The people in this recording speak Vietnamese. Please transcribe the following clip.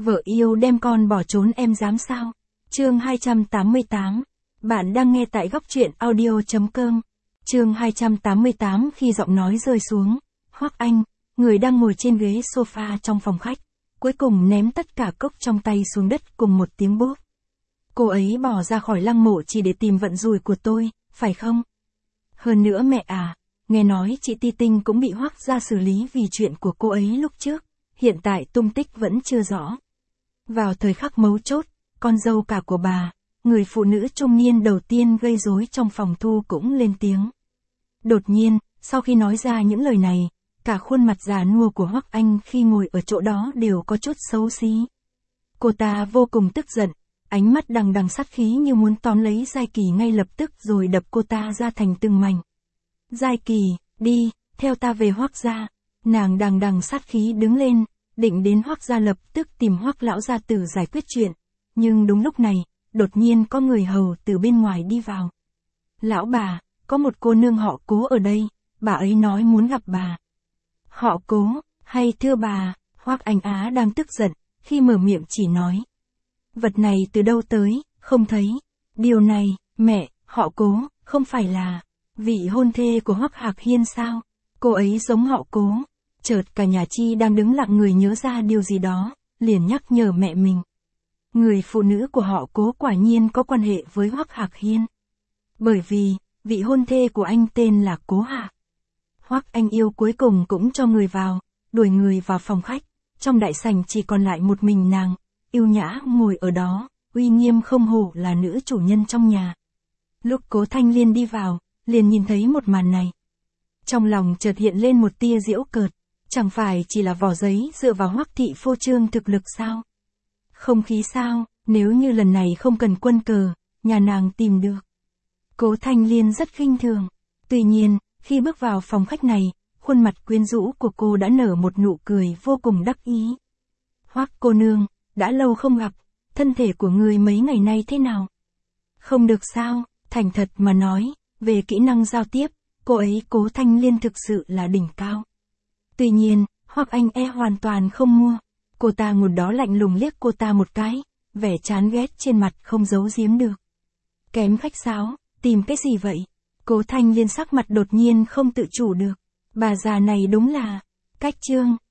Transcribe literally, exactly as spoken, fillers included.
Vợ yêu đem con bỏ trốn em dám sao? Chương hai trăm tám mươi tám. Bạn đang nghe tại góc truyện audio chấm com. Chương hai trăm tám mươi tám. Khi giọng nói rơi xuống, Hoắc Anh, người đang ngồi trên ghế sofa trong phòng khách, cuối cùng ném tất cả cốc trong tay xuống đất cùng một tiếng bốp. Cô ấy bỏ ra khỏi lăng mộ chỉ để tìm vận rủi của tôi, phải không? Hơn nữa mẹ à, nghe nói chị Ti Tinh cũng bị Hoắc gia xử lý vì chuyện của cô ấy lúc trước, hiện tại tung tích vẫn chưa rõ. Vào thời khắc mấu chốt, con dâu cả của bà, người phụ nữ trung niên đầu tiên gây rối trong phòng thu cũng lên tiếng. Đột nhiên, sau khi nói ra những lời này, cả khuôn mặt già nua của Hoắc Anh khi ngồi ở chỗ đó đều có chút xấu xí. Cô ta vô cùng tức giận, ánh mắt đằng đằng sát khí như muốn tóm lấy Giai Kỳ ngay lập tức rồi đập cô ta ra thành từng mảnh. Giai Kỳ, đi, theo ta về Hoắc gia. Nàng đằng đằng sát khí đứng lên, định đến Hoắc gia lập tức tìm Hoắc lão gia tử giải quyết chuyện. Nhưng đúng lúc này, đột nhiên có người hầu từ bên ngoài đi vào. Lão bà, có một cô nương họ Cố ở đây, bà ấy nói muốn gặp bà. Họ Cố, hay thưa bà, Hoắc Anh Á đang tức giận, khi mở miệng chỉ nói. Vật này từ đâu tới, không thấy. Điều này, mẹ, họ Cố, không phải là vị hôn thê của Hoắc Hạc Hiên sao? Cô ấy giống họ Cố. Chợt cả nhà Chi đang đứng lặng người nhớ ra điều gì đó, liền nhắc nhở mẹ mình. Người phụ nữ của họ Cố quả nhiên có quan hệ với Hoắc Hạc Hiên. Bởi vì, vị hôn thê của anh tên là Cố Hạc. Hoắc Anh Yêu cuối cùng cũng cho người vào, đuổi người vào phòng khách, trong đại sảnh chỉ còn lại một mình nàng, yêu nhã ngồi ở đó, uy nghiêm không hổ là nữ chủ nhân trong nhà. Lúc Cố Thanh Liên đi vào, liền nhìn thấy một màn này. Trong lòng chợt hiện lên một tia giễu cợt, chẳng phải chỉ là vỏ giấy dựa vào Hoắc thị phô trương thực lực sao? Không khí sao, nếu như lần này không cần quân cờ, nhà nàng tìm được. Cố Thanh Liên rất khinh thường. Tuy nhiên, khi bước vào phòng khách này, khuôn mặt quyến rũ của cô đã nở một nụ cười vô cùng đắc ý. Hoắc cô nương, đã lâu không gặp, thân thể của người mấy ngày nay thế nào? Không được sao, thành thật mà nói, về kỹ năng giao tiếp, cô ấy Cố Thanh Liên thực sự là đỉnh cao. Tuy nhiên, Hoắc Anh e hoàn toàn không mua. Cô ta ngồi đó lạnh lùng liếc cô ta một cái, vẻ chán ghét trên mặt không giấu giếm được. Kém khách sáo, tìm cái gì vậy? Cố Thanh Liên sắc mặt đột nhiên không tự chủ được. Bà già này đúng là, cách chương,